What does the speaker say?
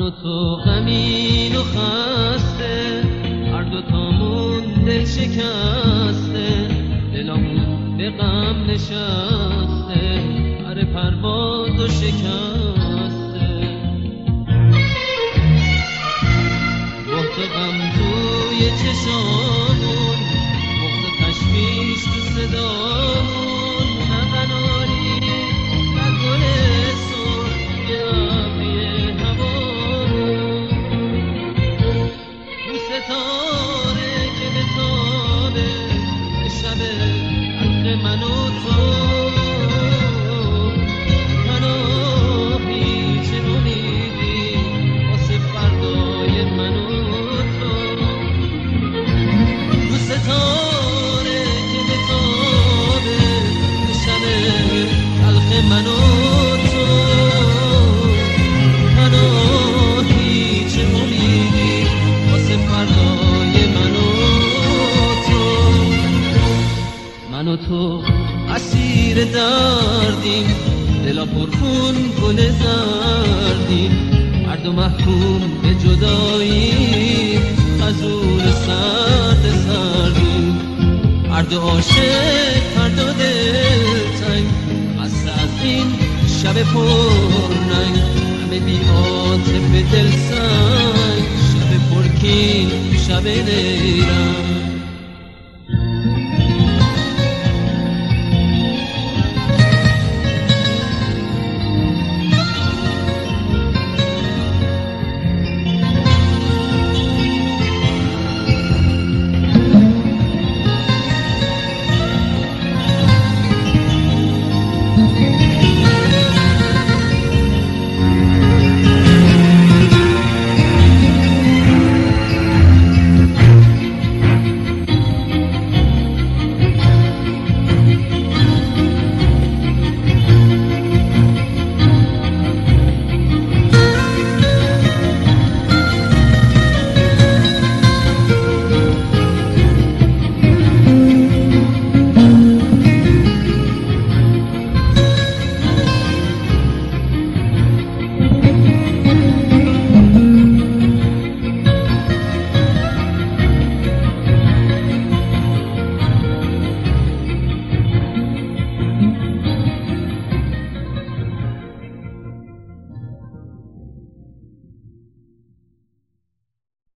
و تو غمین و خسته، هر دو تامون دل شکسته، دلمون به غم نشسته، پر پرواز و شکسته. با تو غم توی چشامون، بغض و تشویش تو صدامون، نه قناری نه گل سرخ ابری هوامون. اون ستاره که بتابه به شب تلخ من و تو، ستاره که بتابه به شب تلخ من و تو، منو هیچ امیدی واسه فردای من و تو. من و تو اسیر دردیم، دلا پرخون گل زردیم، هر دو محکوم به جداییم، خزون سرد سردیم، هر دو عاشق هر دو دلتنگ، مست از این شب پررنگ، همه بی عاطفه دلسنگ، شب پرکین شب نیرنگ.